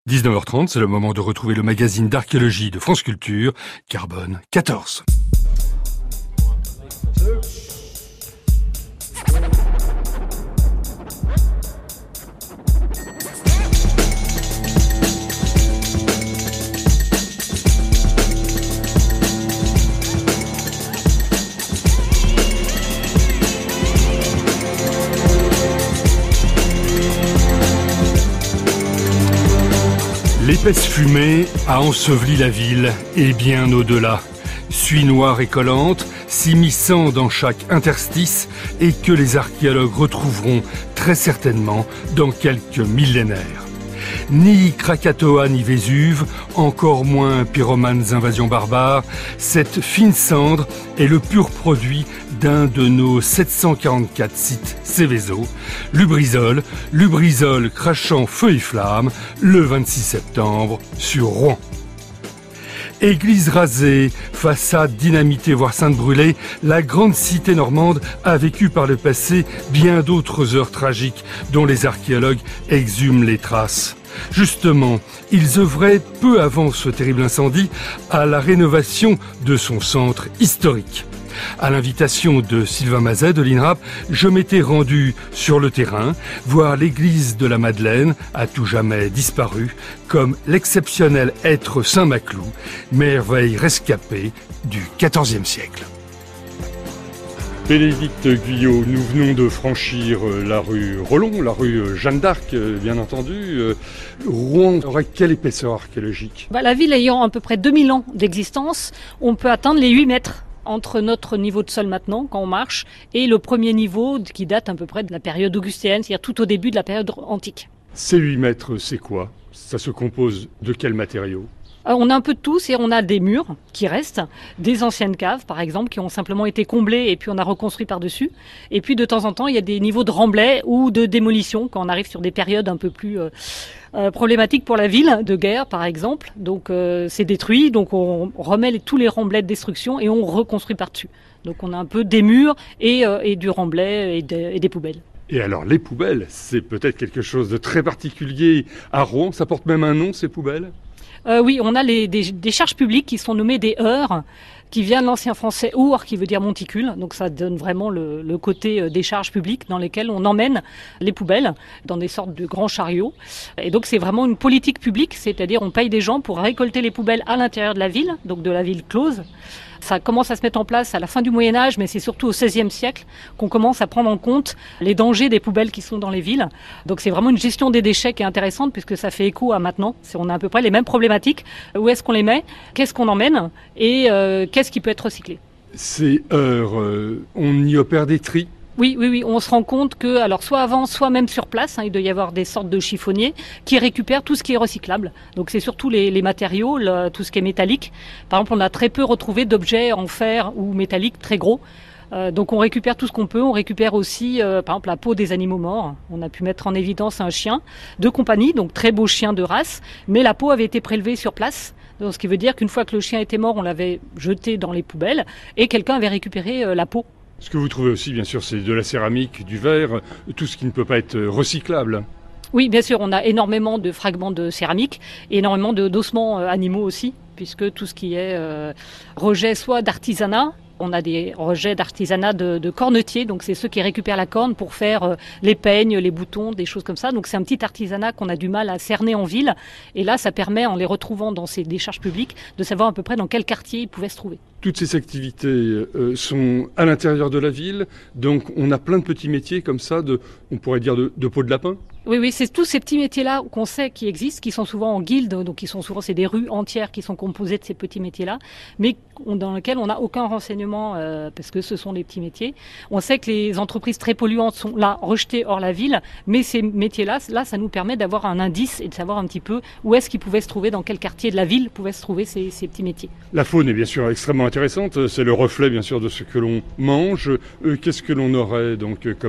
19h30, c'est le moment de retrouver le magazine d'archéologie de France Culture, Carbone 14. L'épaisse fumée a enseveli la ville et bien au-delà. Suie noire et collante, s'immisçant dans chaque interstice et que les archéologues retrouveront très certainement dans quelques millénaires. Ni Krakatoa ni Vésuve, encore moins Pyromanes invasions barbares, cette fine cendre est le pur produit d'un de nos 744 sites Céveso, Lubrizol crachant feu et flamme le 26 septembre sur Rouen. Église rasée, façade dynamitée voire sainte brûlée, la grande cité normande a vécu par le passé bien d'autres heures tragiques dont les archéologues exhument les traces. Justement, ils œuvraient peu avant ce terrible incendie à la rénovation de son centre historique. À l'invitation de Sylvain Mazet de l'INRAP, je m'étais rendu sur le terrain, voir l'église de la Madeleine, à tout jamais disparue, comme l'exceptionnel être Saint-Maclou, merveille rescapée du XIVe siècle. Bénédicte Guyot, nous venons de franchir la rue Rollon, la rue Jeanne d'Arc, bien entendu. Rouen aurait quelle épaisseur archéologique ? La ville ayant à peu près 2000 ans d'existence, on peut atteindre les 8 mètres entre notre niveau de sol maintenant, quand on marche, et le premier niveau qui date à peu près de la période augustéenne, c'est-à-dire tout au début de la période antique. Ces 8 mètres, c'est quoi ? Ça se compose de quels matériaux ? On a un peu de tout, on a des murs qui restent, des anciennes caves par exemple qui ont simplement été comblées et puis on a reconstruit par-dessus. Et puis de temps en temps, il y a des niveaux de remblais ou de démolition quand on arrive sur des périodes un peu plus problématiques pour la ville, de guerre par exemple. Donc c'est détruit, donc on remet tous les remblais de destruction et on reconstruit par-dessus. Donc on a un peu des murs et du remblai et des poubelles. Et alors les poubelles, c'est peut-être quelque chose de très particulier à Rouen, ça porte même un nom ces poubelles ? Oui, on a des charges publiques qui sont nommées des heures, qui vient de l'ancien français our, qui veut dire monticule. Donc ça donne vraiment le côté des charges publiques dans lesquelles on emmène les poubelles dans des sortes de grands chariots. Et donc c'est vraiment une politique publique, c'est-à-dire on paye des gens pour récolter les poubelles à l'intérieur de la ville, donc de la ville close. Ça commence à se mettre en place à la fin du Moyen-Âge, mais c'est surtout au XVIe siècle qu'on commence à prendre en compte les dangers des poubelles qui sont dans les villes. Donc c'est vraiment une gestion des déchets qui est intéressante puisque ça fait écho à maintenant. On a à peu près les mêmes problématiques. Où est-ce qu'on les met ? Qu'est-ce qu'on emmène ? Et qu'est-ce qui peut être recyclé ? Ces heures, on y opère des tris ? Oui, on se rend compte que, alors soit avant, soit même sur place, il doit y avoir des sortes de chiffonniers qui récupèrent tout ce qui est recyclable. Donc c'est surtout les matériaux, tout ce qui est métallique. Par exemple, on a très peu retrouvé d'objets en fer ou métallique très gros. Donc on récupère tout ce qu'on peut. On récupère aussi, par exemple, la peau des animaux morts. On a pu mettre en évidence un chien de compagnie, donc très beau chien de race, mais la peau avait été prélevée sur place. Donc, ce qui veut dire qu'une fois que le chien était mort, on l'avait jeté dans les poubelles et quelqu'un avait récupéré la peau. Ce que vous trouvez aussi, bien sûr, c'est de la céramique, du verre, tout ce qui ne peut pas être recyclable. Oui, bien sûr, on a énormément de fragments de céramique et énormément d'ossements animaux aussi, puisque tout ce qui est rejet soit d'artisanat, on a des rejets d'artisanat de cornetiers, donc c'est ceux qui récupèrent la corne pour faire les peignes, les boutons, des choses comme ça. Donc c'est un petit artisanat qu'on a du mal à cerner en ville. Et là, ça permet, en les retrouvant dans ces décharges publiques, de savoir à peu près dans quel quartier ils pouvaient se trouver. Toutes ces activités sont à l'intérieur de la ville, donc on a plein de petits métiers comme ça, on pourrait dire de peau de lapin. Oui, c'est tous ces petits métiers-là qu'on sait qui existent, qui sont souvent en guilde, donc c'est des rues entières qui sont composées de ces petits métiers-là, mais dans lesquels on n'a aucun renseignement parce que ce sont des petits métiers. On sait que les entreprises très polluantes sont là, rejetées hors la ville, mais ces métiers-là, ça nous permet d'avoir un indice et de savoir un petit peu où est-ce qu'ils pouvaient se trouver, dans quel quartier de la ville pouvaient se trouver ces petits métiers. La faune est bien sûr extrêmement intéressante, c'est le reflet bien sûr de ce que l'on mange. Qu'est-ce que l'on aurait donc comme animaux ?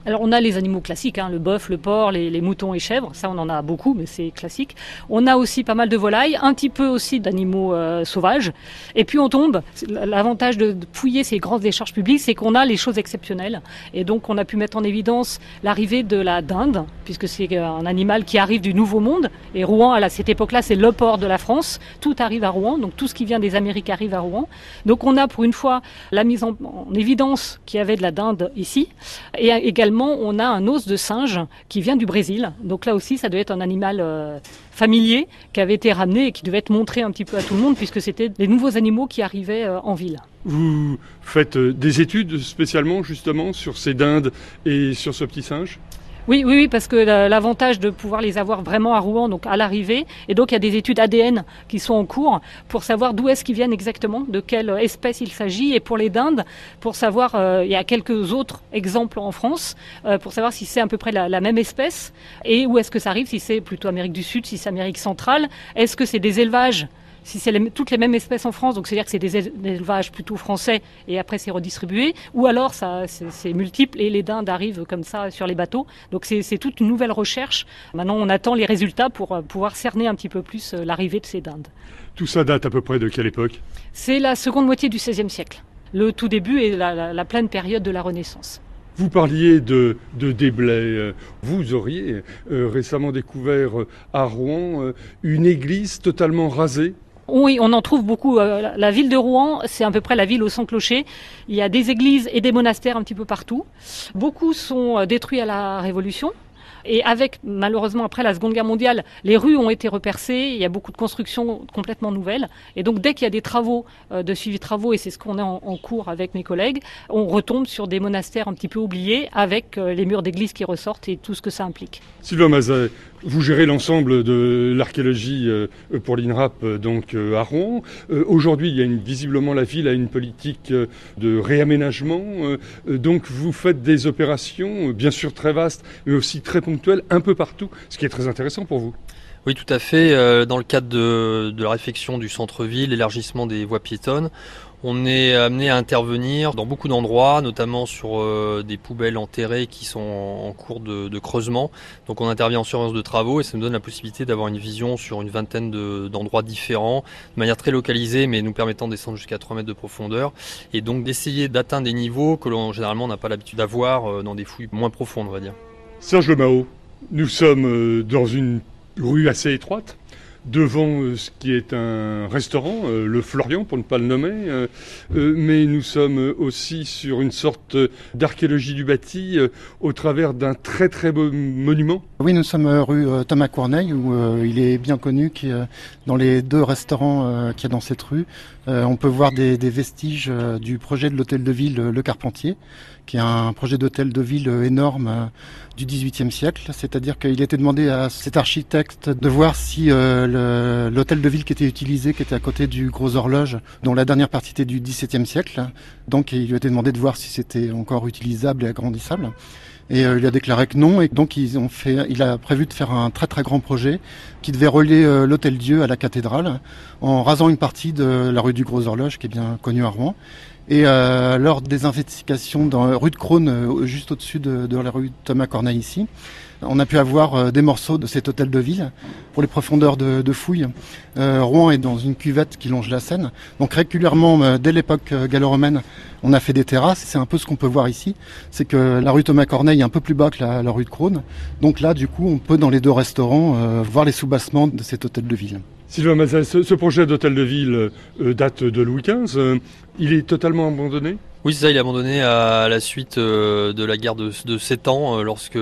Alors on a les animaux classiques, le bœuf, le porc, les moutons et chèvres, ça on en a beaucoup mais c'est classique. On a aussi pas mal de volailles, un petit peu aussi d'animaux sauvages. Et puis on tombe, l'avantage de fouiller ces grandes décharges publiques, c'est qu'on a les choses exceptionnelles. Et donc on a pu mettre en évidence l'arrivée de la dinde, puisque c'est un animal qui arrive du Nouveau Monde. Et Rouen, à cette époque-là, c'est le port de la France. Tout arrive à Rouen, donc tout ce qui vient des Amériques arrive à Rouen. Donc on a pour une fois la mise en évidence qu'il y avait de la dinde ici. Et également, on a un os de singe qui vient du Brésil. Donc là aussi, ça devait être un animal familier qui avait été ramené et qui devait être montré un petit peu à tout le monde puisque c'était des nouveaux animaux qui arrivaient en ville. Vous faites des études spécialement justement sur ces dindes et sur ce petit singe ? Oui, parce que l'avantage de pouvoir les avoir vraiment à Rouen, donc à l'arrivée, et donc il y a des études ADN qui sont en cours pour savoir d'où est-ce qu'ils viennent exactement, de quelle espèce il s'agit, et pour les dindes, pour savoir, il y a quelques autres exemples en France, pour savoir si c'est à peu près la même espèce, et où est-ce que ça arrive, si c'est plutôt Amérique du Sud, si c'est Amérique centrale, est-ce que c'est des élevages si c'est toutes les mêmes espèces en France, donc c'est-à-dire que c'est des élevages plutôt français et après c'est redistribué, ou alors c'est multiple et les dindes arrivent comme ça sur les bateaux. Donc c'est toute une nouvelle recherche. Maintenant on attend les résultats pour pouvoir cerner un petit peu plus l'arrivée de ces dindes. Tout ça date à peu près de quelle époque ? C'est la seconde moitié du XVIe siècle. Le tout début est la pleine période de la Renaissance. Vous parliez de déblais. Vous auriez récemment découvert à Rouen une église totalement rasée. Oui, on en trouve beaucoup. La ville de Rouen, c'est à peu près la ville aux 100 clochers. Il y a des églises et des monastères un petit peu partout. Beaucoup sont détruits à la Révolution. Et avec, malheureusement, après la Seconde Guerre mondiale, les rues ont été repercées, il y a beaucoup de constructions complètement nouvelles. Et donc, dès qu'il y a des travaux, de suivi de travaux, et c'est ce qu'on a en cours avec mes collègues, on retombe sur des monastères un petit peu oubliés, avec les murs d'église qui ressortent et tout ce que ça implique. Sylvain Mazet, vous gérez l'ensemble de l'archéologie pour l'INRAP, donc à Rouen. Aujourd'hui, visiblement, la ville a une politique de réaménagement. Donc, vous faites des opérations, bien sûr très vastes, mais aussi très ponctuelles, un peu partout, ce qui est très intéressant pour vous. Oui, tout à fait. Dans le cadre de la réfection du centre-ville, l'élargissement des voies piétonnes, on est amené à intervenir dans beaucoup d'endroits, notamment sur des poubelles enterrées qui sont en cours de creusement. Donc on intervient en surveillance de travaux et ça nous donne la possibilité d'avoir une vision sur une vingtaine d'endroits différents, de manière très localisée, mais nous permettant de descendre jusqu'à 3 mètres de profondeur. Et donc d'essayer d'atteindre des niveaux que généralement on n'a pas l'habitude d'avoir dans des fouilles moins profondes, on va dire. Serge Lemao, nous sommes dans une rue assez étroite, devant ce qui est un restaurant, le Florian pour ne pas le nommer, mais nous sommes aussi sur une sorte d'archéologie du bâti au travers d'un très très beau monument. Oui, nous sommes rue Thomas Corneille où il est bien connu que dans les 2 restaurants qu'il y a dans cette rue, on peut voir des vestiges du projet de l'hôtel de ville Le Carpentier, qui est un projet d'hôtel de ville énorme du XVIIIe siècle. C'est-à-dire qu'il était demandé à cet architecte de voir si l'hôtel de ville qui était utilisé, qui était à côté du Gros Horloge, dont la dernière partie était du XVIIe siècle. Donc il lui a été demandé de voir si c'était encore utilisable et agrandissable. Et il a déclaré que non, et donc il a prévu de faire un très très grand projet qui devait relier l'Hôtel-Dieu à la cathédrale en rasant une partie de la rue du Gros Horloge qui est bien connue à Rouen. Et lors des investigations dans rue de Crosne, juste au-dessus de la rue Thomas Corneille ici, on a pu avoir des morceaux de cet hôtel de ville pour les profondeurs de fouilles. Rouen est dans une cuvette qui longe la Seine. Donc régulièrement, dès l'époque gallo-romaine, on a fait des terrasses. C'est un peu ce qu'on peut voir ici. C'est que la rue Thomas Corneille est un peu plus bas que la rue de Crosne. Donc là, du coup, on peut dans les 2 restaurants voir les soubassements de cet hôtel de ville. Sylvain Mazet, ce projet d'hôtel de ville date de Louis XV. Il est totalement abandonné ? Oui, c'est ça, il est abandonné à la suite de la guerre de 7 ans, lorsque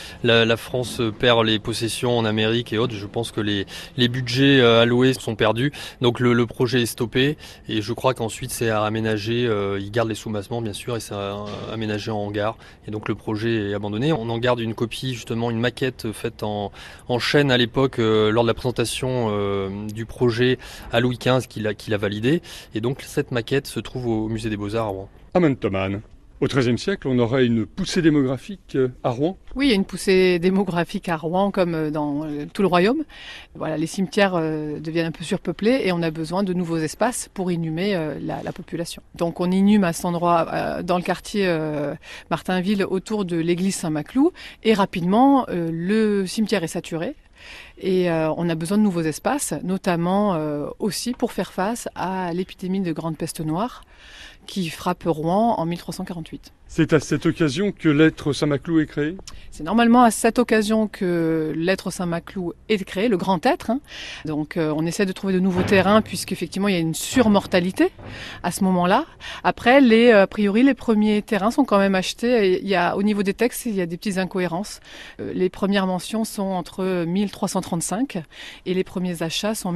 la France perd les possessions en Amérique et autres. Je pense que les budgets alloués sont perdus, donc le projet est stoppé et je crois qu'ensuite c'est à aménager, il garde les soubassements bien sûr et c'est à aménager en hangar et donc le projet est abandonné. On en garde une copie, justement une maquette faite en chêne à l'époque lors de la présentation du projet à Louis XV qu'il a validé et donc cette maquette se trouve au musée des Beaux-Arts à Rouen. Amen Thoman. Au XIIIe siècle, on aurait une poussée démographique à Rouen. Oui, il y a une poussée démographique à Rouen comme dans tout le royaume. Voilà, les cimetières deviennent un peu surpeuplés et on a besoin de nouveaux espaces pour inhumer la population. Donc on inhume à cet endroit, dans le quartier Martinville, autour de l'église Saint-Maclou, et rapidement le cimetière est saturé. Et on a besoin de nouveaux espaces, notamment aussi pour faire face à l'épidémie de grande peste noire qui frappe Rouen en 1348. C'est à cette occasion que l'être Saint-Maclou est créé ? C'est normalement à cette occasion que l'être Saint-Maclou est créé, le grand être. Donc on essaie de trouver de nouveaux terrains puisqu'effectivement il y a une surmortalité à ce moment-là. Après, a priori, les premiers terrains sont quand même achetés. Au niveau des textes, il y a des petites incohérences. Les premières mentions sont entre 1335 et les premiers achats sont en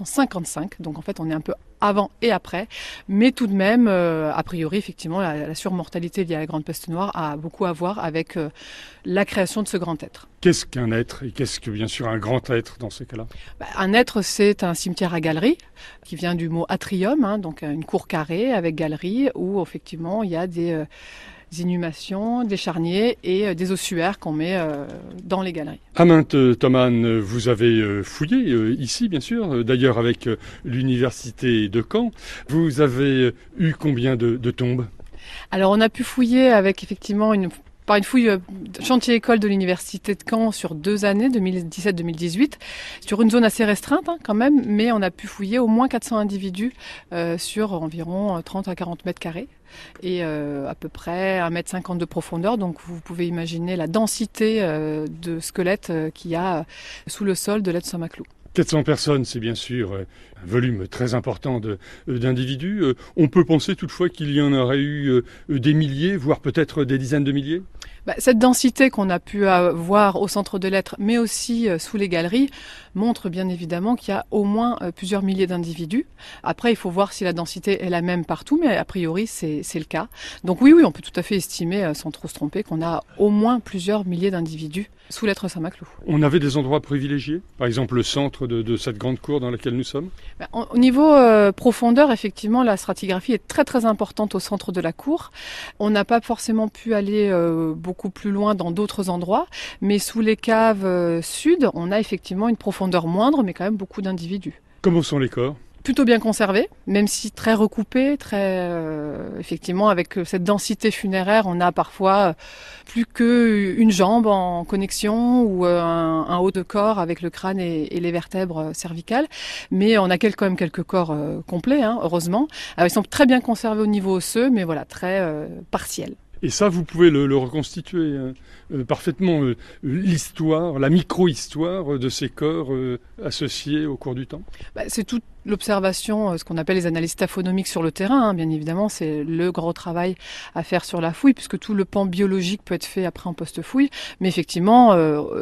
1355. Donc en fait, on est un peu avant et après. Mais tout de même, a priori, effectivement, la surmortalité liée à la grande peste noire a beaucoup à voir avec la création de ce grand être. Qu'est-ce qu'un être et qu'est-ce que, bien sûr, un grand être dans ces cas-là ? Un être, c'est un cimetière à galerie, qui vient du mot atrium, donc une cour carrée avec galerie, où effectivement il y a des inhumations, des charniers et des ossuaires qu'on met dans les galeries. Aminthe Thoman, vous avez fouillé ici, bien sûr, d'ailleurs avec l'université de Caen. Vous avez eu combien de tombes ? Alors on a pu fouiller avec effectivement par une fouille chantier-école de l'université de Caen sur 2 années, 2017-2018, sur une zone assez restreinte quand même, mais on a pu fouiller au moins 400 individus sur environ 30 à 40 mètres carrés et à peu près 1,50 m de profondeur. Donc vous pouvez imaginer la densité de squelettes qu'il y a sous le sol de l'être Saint-Maclou. 400 personnes, c'est bien sûr un volume très important d'individus. On peut penser toutefois qu'il y en aurait eu des milliers, voire peut-être des dizaines de milliers ? Cette densité qu'on a pu voir au centre de l'être, mais aussi sous les galeries, montre bien évidemment qu'il y a au moins plusieurs milliers d'individus. Après, il faut voir si la densité est la même partout, mais a priori, c'est le cas. Donc oui, on peut tout à fait estimer, sans trop se tromper, qu'on a au moins plusieurs milliers d'individus sous l'être Saint-Maclou. On avait des endroits privilégiés ? Par exemple, le centre de cette grande cour dans laquelle nous sommes ? Au niveau profondeur, effectivement, la stratigraphie est très très importante au centre de la cour. On n'a pas forcément pu aller beaucoup plus loin dans d'autres endroits, mais sous les caves sud, on a effectivement une profondeur moindre, mais quand même beaucoup d'individus. Comment sont les corps ? Plutôt bien conservés, même si très recoupés, effectivement avec cette densité funéraire, on a parfois plus qu'une jambe en connexion ou un haut de corps avec le crâne et les vertèbres cervicales, mais on a quand même quelques corps complets, heureusement. Alors, ils sont très bien conservés au niveau osseux, mais voilà, très partiels. Et ça, vous pouvez le reconstituer parfaitement, l'histoire, la micro-histoire de ces corps associés au cours du temps ? C'est toute l'observation, ce qu'on appelle les analyses taphonomiques sur le terrain, bien évidemment, c'est le gros travail à faire sur la fouille, puisque tout le pan biologique peut être fait après en post-fouille. Mais effectivement,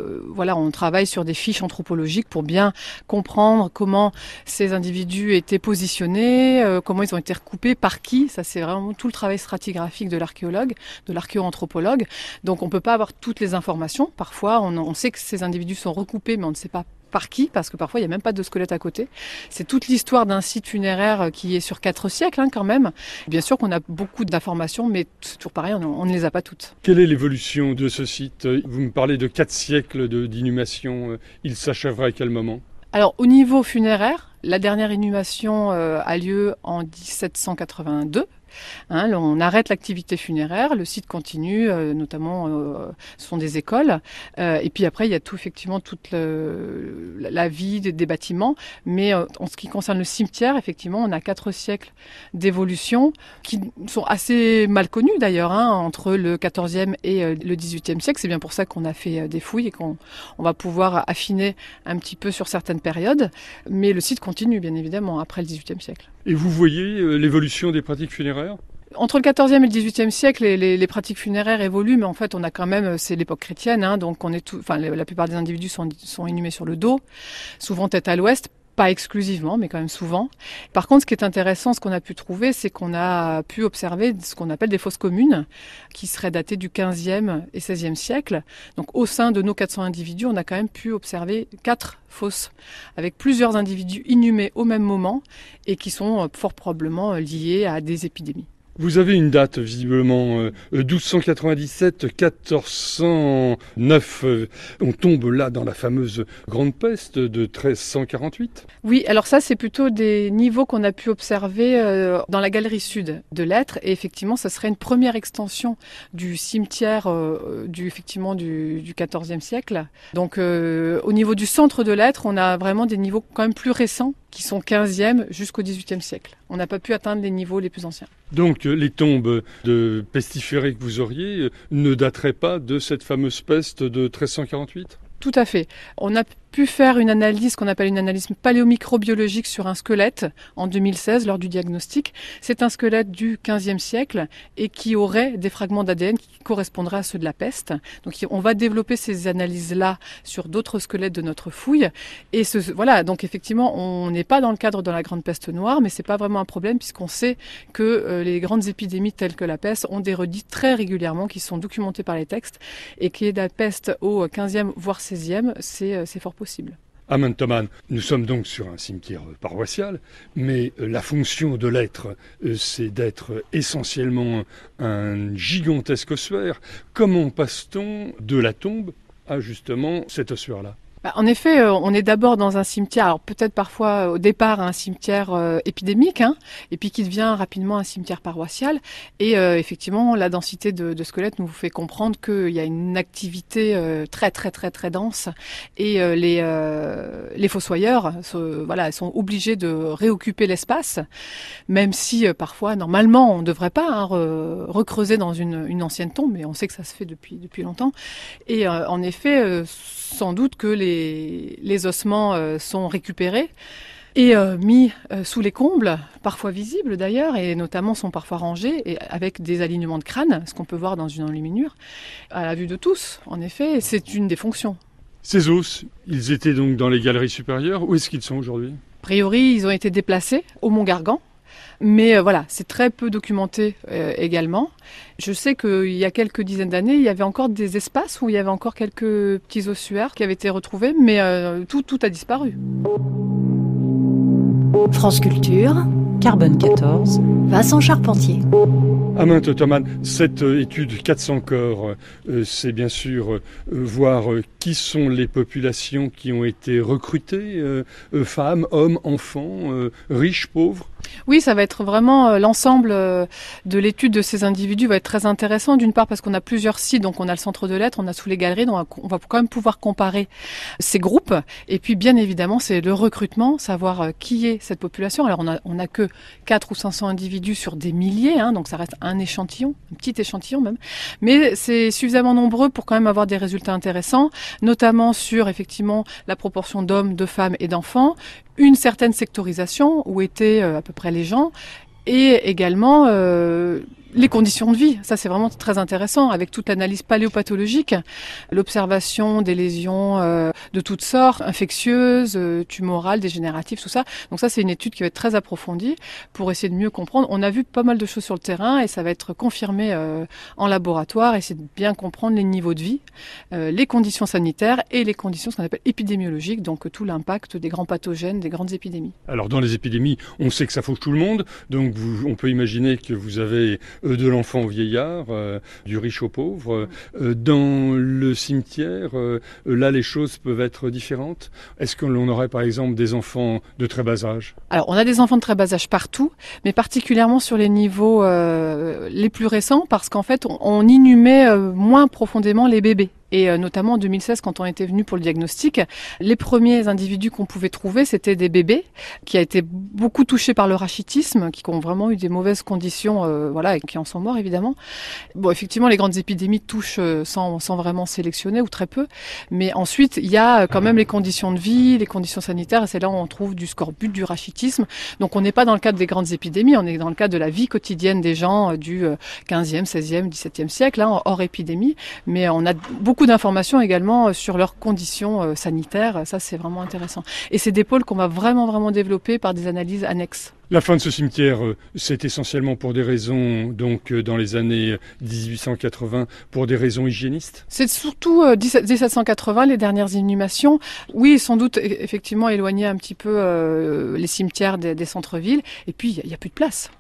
on travaille sur des fiches anthropologiques pour bien comprendre comment ces individus étaient positionnés, comment ils ont été recoupés, par qui. Ça, c'est vraiment tout le travail stratigraphique de l'archéologue, de l'archéo-anthropologue. Donc on ne peut pas avoir toutes les informations. Parfois, on sait que ces individus sont recoupés, mais on ne sait pas par qui, parce que parfois il n'y a même pas de squelette à côté. C'est toute l'histoire d'un site funéraire qui est sur 4 siècles quand même. Bien sûr qu'on a beaucoup d'informations, mais c'est toujours pareil, on ne les a pas toutes. Quelle est l'évolution de ce site ? Vous me parlez de 4 siècles d'inhumation. Il s'achèvera à quel moment ? Alors au niveau funéraire, la dernière inhumation a lieu en 1782. On arrête l'activité funéraire, le site continue, notamment ce sont des écoles, et puis après il y a toute la vie des bâtiments, mais en ce qui concerne le cimetière, effectivement on a 4 siècles d'évolution qui sont assez mal connus d'ailleurs, entre le 14e et le 18e siècle. C'est bien pour ça qu'on a fait des fouilles et qu'on va pouvoir affiner un petit peu sur certaines périodes, mais le site continue bien évidemment après le 18e siècle. Et vous voyez l'évolution des pratiques funéraires ? Entre le 14e et le 18e siècle, les pratiques funéraires évoluent, mais en fait, on a quand même, c'est l'époque chrétienne, donc la plupart des individus sont inhumés sur le dos, souvent tête à l'ouest, pas exclusivement, mais quand même souvent. Par contre, ce qui est intéressant, ce qu'on a pu trouver, c'est qu'on a pu observer ce qu'on appelle des fosses communes, qui seraient datées du 15e et 16e siècle. Donc, au sein de nos 400 individus, on a quand même pu observer 4 fosses, avec plusieurs individus inhumés au même moment, et qui sont fort probablement liés à des épidémies. Vous avez une date, visiblement, 1297-1409. On tombe là dans la fameuse Grande Peste de 1348. Oui, alors ça, c'est plutôt des niveaux qu'on a pu observer dans la galerie sud de l'Être. Et effectivement, ça serait une première extension du cimetière du XIVe siècle. Donc, au niveau du centre de l'Être, on a vraiment des niveaux quand même plus récents qui sont 15e jusqu'au 18e siècle. On n'a pas pu atteindre les niveaux les plus anciens. Donc les tombes de pestiférés que vous auriez ne dateraient pas de cette fameuse peste de 1348 ? Tout à fait. On a pu faire une analyse qu'on appelle une analyse paléomicrobiologique sur un squelette en 2016 lors du diagnostic. C'est un squelette du XVe siècle et qui aurait des fragments d'ADN qui correspondraient à ceux de la peste. Donc on va développer ces analyses-là sur d'autres squelettes de notre fouille. Et voilà, donc effectivement, on n'est pas dans le cadre de la grande peste noire, mais c'est pas vraiment un problème puisqu'on sait que les grandes épidémies telles que la peste ont des redites très régulièrement qui sont documentées par les textes et qu'il y ait de la peste au 15e voire 16e, c'est fort possible. Aman Thoman, nous sommes donc sur un cimetière paroissial, mais la fonction de l'être, c'est d'être essentiellement un gigantesque ossuaire. Comment passe-t-on de la tombe à justement cet ossuaire-là ? En effet, on est d'abord dans un cimetière, alors peut-être parfois au départ un cimetière épidémique, et puis qui devient rapidement un cimetière paroissial. Et effectivement, la densité de squelettes nous fait comprendre qu'il y a une activité très très très très dense. Et les fossoyeurs, sont obligés de réoccuper l'espace, même si parfois, normalement, on ne devrait pas recreuser dans une ancienne tombe, mais on sait que ça se fait depuis longtemps. Et en effet, sans doute que les ossements sont récupérés et mis sous les combles, parfois visibles d'ailleurs, et notamment sont parfois rangés et avec des alignements de crâne, ce qu'on peut voir dans une enluminure, à la vue de tous. En effet, c'est une des fonctions. Ces os, ils étaient donc dans les galeries supérieures. Où est-ce qu'ils sont aujourd'hui ? A priori, ils ont été déplacés au Mont Gargan. Mais voilà, c'est très peu documenté également. Je sais qu'il y a quelques dizaines d'années, il y avait encore des espaces où il y avait encore quelques petits ossuaires qui avaient été retrouvés, mais tout a disparu. France Culture, Carbone 14, Vincent Charpentier. Aman Thoman, cette étude 400 corps, c'est bien sûr voir qui sont les populations qui ont été recrutées, femmes, hommes, enfants, riches, pauvres. Oui, ça va être vraiment l'ensemble de l'étude de ces individus va être très intéressant. D'une part parce qu'on a plusieurs sites, donc on a le centre de l'être, on a sous les galeries, donc on va quand même pouvoir comparer ces groupes. Et puis bien évidemment, c'est le recrutement, savoir qui est cette population. Alors on a que 400 ou 500 individus sur des milliers, donc ça reste un échantillon, un petit échantillon même. Mais c'est suffisamment nombreux pour quand même avoir des résultats intéressants, notamment sur effectivement la proportion d'hommes, de femmes et d'enfants, une certaine sectorisation où étaient à peu près les gens, et également les conditions de vie. Ça, c'est vraiment très intéressant, avec toute l'analyse paléopathologique, l'observation des lésions de toutes sortes, infectieuses, tumorales, dégénératives, tout ça. Donc ça, c'est une étude qui va être très approfondie pour essayer de mieux comprendre. On a vu pas mal de choses sur le terrain et ça va être confirmé en laboratoire, essayer de bien comprendre les niveaux de vie, les conditions sanitaires et les conditions, ce qu'on appelle épidémiologiques, donc tout l'impact des grands pathogènes, des grandes épidémies. Alors dans les épidémies, on sait que ça fauche tout le monde, donc on peut imaginer que vous avez de l'enfant au vieillard, du riche au pauvre. Dans le cimetière, là les choses peuvent être différentes. Est-ce que l'on aurait par exemple des enfants de très bas âge ? Alors on a des enfants de très bas âge partout, mais particulièrement sur les niveaux les plus récents, parce qu'en fait on inhumait moins profondément les bébés. Et notamment en 2016, quand on était venu pour le diagnostic, les premiers individus qu'on pouvait trouver, c'était des bébés qui a été beaucoup touchés par le rachitisme, qui ont vraiment eu des mauvaises conditions, et qui en sont morts évidemment. Bon, effectivement, les grandes épidémies touchent sans vraiment sélectionner ou très peu, mais ensuite il y a quand même les conditions de vie, les conditions sanitaires, et c'est là où on trouve du scorbut, du rachitisme. Donc on n'est pas dans le cadre des grandes épidémies, on est dans le cadre de la vie quotidienne des gens du 15e, 16e, 17e siècle, hors épidémie, mais on a beaucoup d'informations également sur leurs conditions sanitaires, ça c'est vraiment intéressant. Et c'est des pôles qu'on va vraiment développer par des analyses annexes. La fin de ce cimetière, c'est essentiellement pour des raisons, donc dans les années 1880, pour des raisons hygiénistes ? C'est surtout 1780, les dernières inhumations. Oui, sans doute, effectivement, éloigner un petit peu les cimetières des centres-villes. Et puis, il n'y a plus de place.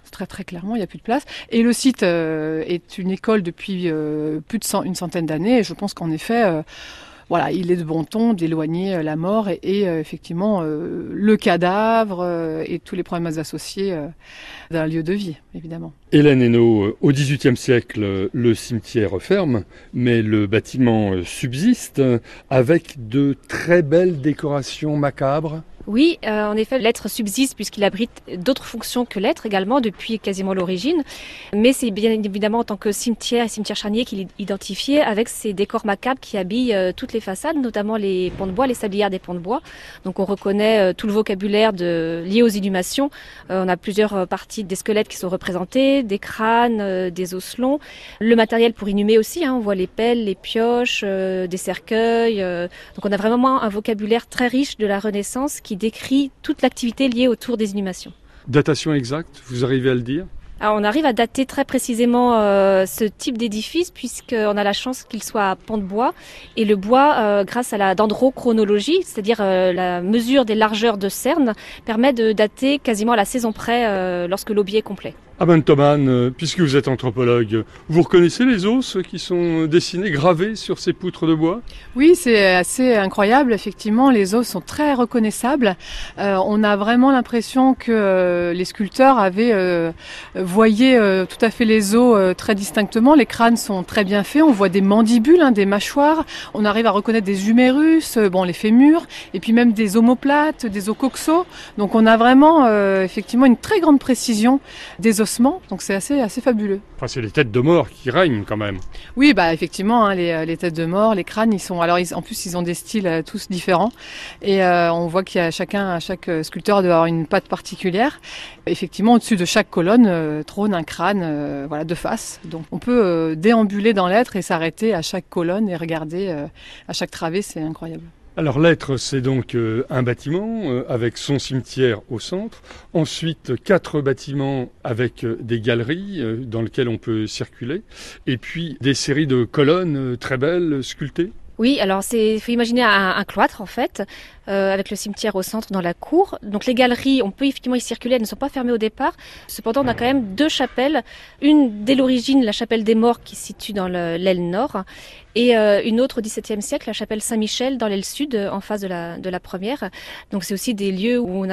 très très clairement, il n'y a plus de place. Et le site est une école depuis plus de une centaine d'années. Et je pense qu'en effet, voilà, il est de bon ton d'éloigner la mort et effectivement le cadavre et tous les problèmes associés d'un lieu de vie, évidemment. Hélène Hainaut, au XVIIIe siècle, le cimetière ferme, mais le bâtiment subsiste avec de très belles décorations macabres. Oui, en effet, l'être subsiste puisqu'il abrite d'autres fonctions que l'être également depuis quasiment l'origine. Mais c'est bien évidemment en tant que cimetière et cimetière charnier qu'il est identifié avec ces décors macabres qui habillent toutes les façades, notamment les ponts de bois, les sablières des ponts de bois. Donc on reconnaît tout le vocabulaire lié aux inhumations. On a plusieurs parties des squelettes qui sont représentées, des crânes, des osselons. Le matériel pour inhumer aussi, on voit les pelles, les pioches, des cercueils. Donc on a vraiment un vocabulaire très riche de la Renaissance qui décrit toute l'activité liée autour des inhumations. Datation exacte, vous arrivez à le dire ? Alors on arrive à dater très précisément ce type d'édifice puisqu'on a la chance qu'il soit à pans de bois et le bois, grâce à la dendrochronologie, c'est-à-dire la mesure des largeurs de cernes, permet de dater quasiment à la saison près lorsque l'aubier est complet. Aben Thoman, puisque vous êtes anthropologue, vous reconnaissez les os qui sont dessinés, gravés sur ces poutres de bois ? Oui, c'est assez incroyable. Effectivement, les os sont très reconnaissables. On a vraiment l'impression que les sculpteurs avaient voyé tout à fait les os très distinctement. Les crânes sont très bien faits. On voit des mandibules, des mâchoires. On arrive à reconnaître des humérus, les fémurs, et puis même des omoplates, des os coxaux. Donc on a vraiment effectivement une très grande précision des os. Donc c'est assez fabuleux. Enfin, c'est les têtes de mort qui règnent quand même. Oui, effectivement, les têtes de mort, les crânes, en plus ils ont des styles tous différents et on voit qu'il y a chaque sculpteur doit avoir une patte particulière. Effectivement, au-dessus de chaque colonne trône un crâne de face. Donc on peut déambuler dans l'être et s'arrêter à chaque colonne et regarder à chaque travée, c'est incroyable. Alors l'être, c'est donc un bâtiment avec son cimetière au centre. Ensuite, 4 bâtiments avec des galeries dans lesquelles on peut circuler. Et puis des séries de colonnes très belles, sculptées. Oui, alors il faut imaginer un cloître en fait, avec le cimetière au centre dans la cour. Donc les galeries, on peut effectivement y circuler, elles ne sont pas fermées au départ. Cependant, on a quand même 2 chapelles. Une dès l'origine, la chapelle des morts qui se situe dans l'aile nord, et une autre au XVIIe siècle, la chapelle Saint-Michel dans l'aile sud, en face de la première. Donc c'est aussi des lieux où on a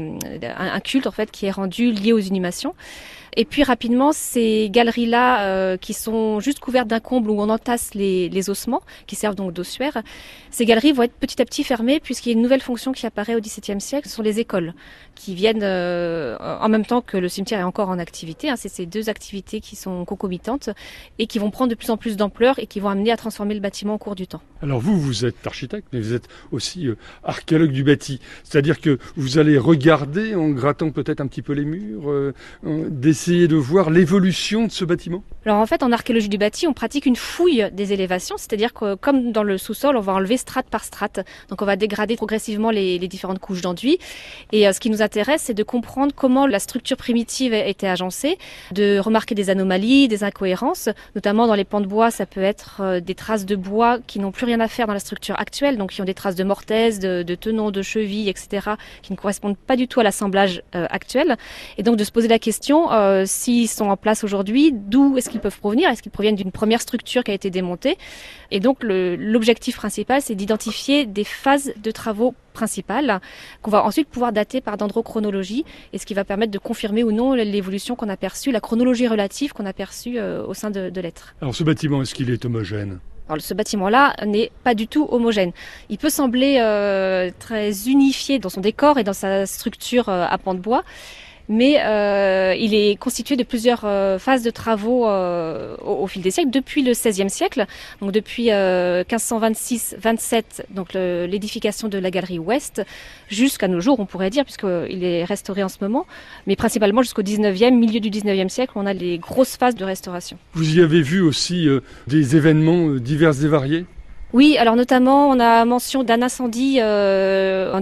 un culte en fait qui est rendu lié aux inhumations. Et puis rapidement, ces galeries-là, qui sont juste couvertes d'un comble où on entasse les ossements, qui servent donc d'ossuaires, ces galeries vont être petit à petit fermées puisqu'il y a une nouvelle fonction qui apparaît au XVIIe siècle, ce sont les écoles, qui viennent en même temps que le cimetière est encore en activité. C'est ces 2 activités qui sont concomitantes et qui vont prendre de plus en plus d'ampleur et qui vont amener à transformer le bâtiment au cours du temps. Alors vous êtes architecte, mais vous êtes aussi archéologue du bâti. C'est-à-dire que vous allez regarder, en grattant peut-être un petit peu les murs, d'essayer de voir l'évolution de ce bâtiment ? Alors en fait, en archéologie du bâti, on pratique une fouille des élévations, c'est-à-dire que comme dans le sous-sol, on va enlever strate par strate. Donc on va dégrader progressivement les différentes couches d'enduit. Et ce qui nous intéresse, c'est de comprendre comment la structure primitive a été agencée, de remarquer des anomalies, des incohérences, notamment dans les pans de bois, ça peut être des traces de bois qui n'ont plus rien à faire dans la structure actuelle, donc qui ont des traces de mortaise, de tenons, de chevilles, etc., qui ne correspondent pas du tout à l'assemblage actuel. Et donc de se poser la question, s'ils sont en place aujourd'hui, d'où est-ce qu'ils peuvent provenir ? Est-ce qu'ils proviennent d'une première structure qui a été démontée ? Et donc l'objectif principal, c'est d'identifier des phases de travaux principales qu'on va ensuite pouvoir dater par dendrochronologie, et ce qui va permettre de confirmer ou non l'évolution qu'on a perçue, la chronologie relative qu'on a perçue au sein de l'être. Alors ce bâtiment, est-ce qu'il est homogène ? Alors, ce bâtiment-là n'est pas du tout homogène. Il peut sembler très unifié dans son décor et dans sa structure à pans de bois, mais il est constitué de plusieurs phases de travaux au fil des siècles, depuis le XVIe siècle, donc depuis 1526-27, donc l'édification de la galerie ouest, jusqu'à nos jours, on pourrait dire, puisqu'il est restauré en ce moment, mais principalement jusqu'au milieu du XIXe siècle, on a les grosses phases de restauration. Vous y avez vu aussi des événements divers et variés ? Oui, alors notamment, on a mention d'un incendie en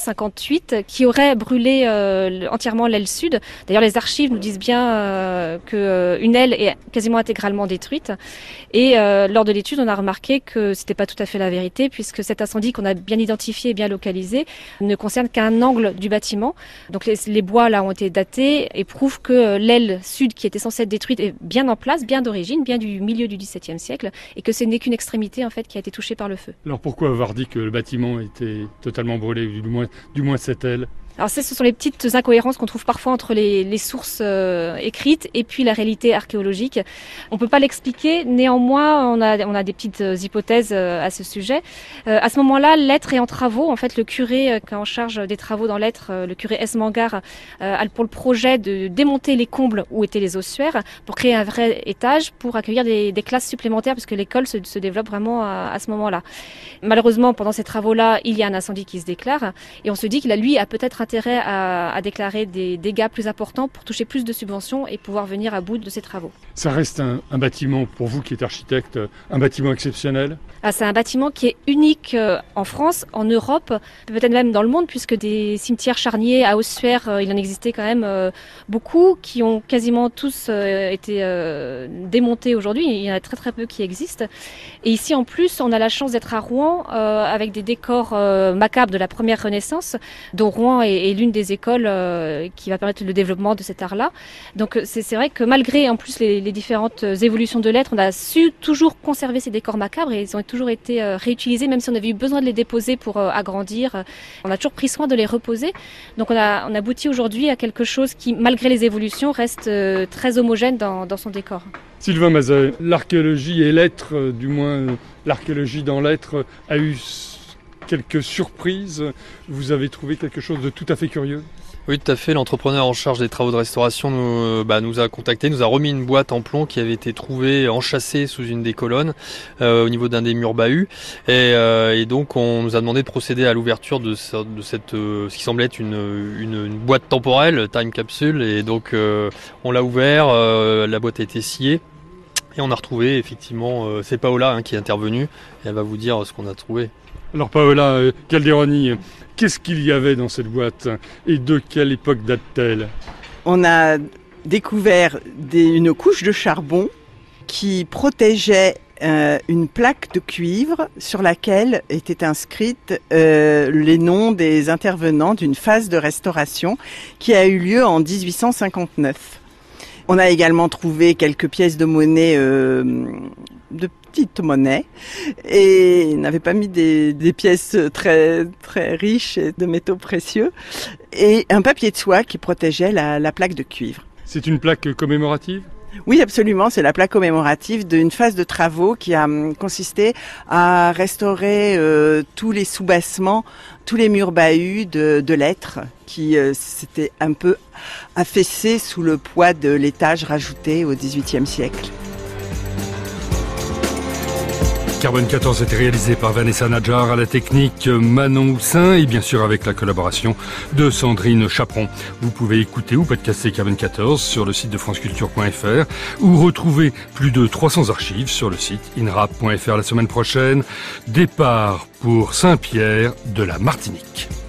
1758 qui aurait brûlé entièrement l'aile sud. D'ailleurs, les archives nous disent bien qu'une aile est quasiment intégralement détruite. Et lors de l'étude, on a remarqué que c'était pas tout à fait la vérité, puisque cet incendie qu'on a bien identifié et bien localisé ne concerne qu'un angle du bâtiment. Donc les bois là ont été datés et prouvent que l'aile sud qui était censée être détruite est bien en place, bien d'origine, bien du milieu du XVIIe siècle, et que ce n'est qu'une extrémité en fait qui a été touchée par le feu. Alors pourquoi avoir dit que le bâtiment était totalement brûlé, du moins cette aile ? Alors ce sont les petites incohérences qu'on trouve parfois entre les sources écrites et puis la réalité archéologique. On peut pas l'expliquer, néanmoins on a des petites hypothèses à ce sujet. À ce moment-là, l'Être est en travaux. En fait, le curé qui est en charge des travaux dans l'Être, le curé Esmangar, a pour le projet de démonter les combles où étaient les ossuaires pour créer un vrai étage pour accueillir des classes supplémentaires, puisque l'école se développe vraiment à ce moment-là. Malheureusement, pendant ces travaux-là, il y a un incendie qui se déclare et on se dit qu'il a peut-être intérêt à déclarer des dégâts plus importants pour toucher plus de subventions et pouvoir venir à bout de ces travaux. Ça reste un bâtiment, pour vous qui êtes architecte, un bâtiment exceptionnel ? C'est un bâtiment qui est unique en France, en Europe, peut-être même dans le monde, puisque des cimetières charniers à ossuaires, il en existait quand même beaucoup, qui ont quasiment tous été démontés aujourd'hui. Il y en a très très peu qui existent. Et ici en plus, on a la chance d'être à Rouen avec des décors macabres de la première Renaissance, dont Rouen est l'une des écoles qui va permettre le développement de cet art-là. Donc c'est vrai que malgré en plus les différentes évolutions de l'être, on a su toujours conserver ces décors macabres et ils ont toujours été réutilisés, même si on avait eu besoin de les déposer pour agrandir. On a toujours pris soin de les reposer. Donc on aboutit aujourd'hui à quelque chose qui, malgré les évolutions, reste très homogène dans son décor. Sylvain Mazet, l'archéologie et l'être, du moins l'archéologie dans l'être, a eu quelques surprises. Vous avez trouvé quelque chose de tout à fait curieux ? Oui, tout à fait. L'entrepreneur en charge des travaux de restauration nous a contacté, nous a remis une boîte en plomb qui avait été trouvée enchâssée sous une des colonnes au niveau d'un des murs bahus. Et donc, on nous a demandé de procéder à l'ouverture de cette ce qui semblait être une boîte temporelle, time capsule. Et donc, on l'a ouvert, la boîte a été sciée. Et on a retrouvé, effectivement, c'est Paola qui est intervenue. Et elle va vous dire ce qu'on a trouvé. Alors Paola Calderoni, qu'est-ce qu'il y avait dans cette boîte et de quelle époque date-t-elle ? On a découvert une couche de charbon qui protégeait une plaque de cuivre sur laquelle étaient inscrites les noms des intervenants d'une phase de restauration qui a eu lieu en 1859. On a également trouvé quelques pièces de monnaie, de petites monnaies, et n'avait pas mis des pièces très très riches et de métaux précieux, et un papier de soie qui protégeait la plaque de cuivre. C'est une plaque commémorative ? Oui, absolument. C'est la plaque commémorative d'une phase de travaux qui a consisté à restaurer tous les soubassements, tous les murs bahus de l'être qui s'étaient un peu affaissés sous le poids de l'étage rajouté au XVIIIe siècle. Carbone 14 était réalisé par Vanessa Nadjar, à la technique Manon Houssin et bien sûr avec la collaboration de Sandrine Chaperon. Vous pouvez écouter ou podcaster Carbone 14 sur le site de franceculture.fr ou retrouver plus de 300 archives sur le site inrap.fr la semaine prochaine. Départ pour Saint-Pierre de la Martinique.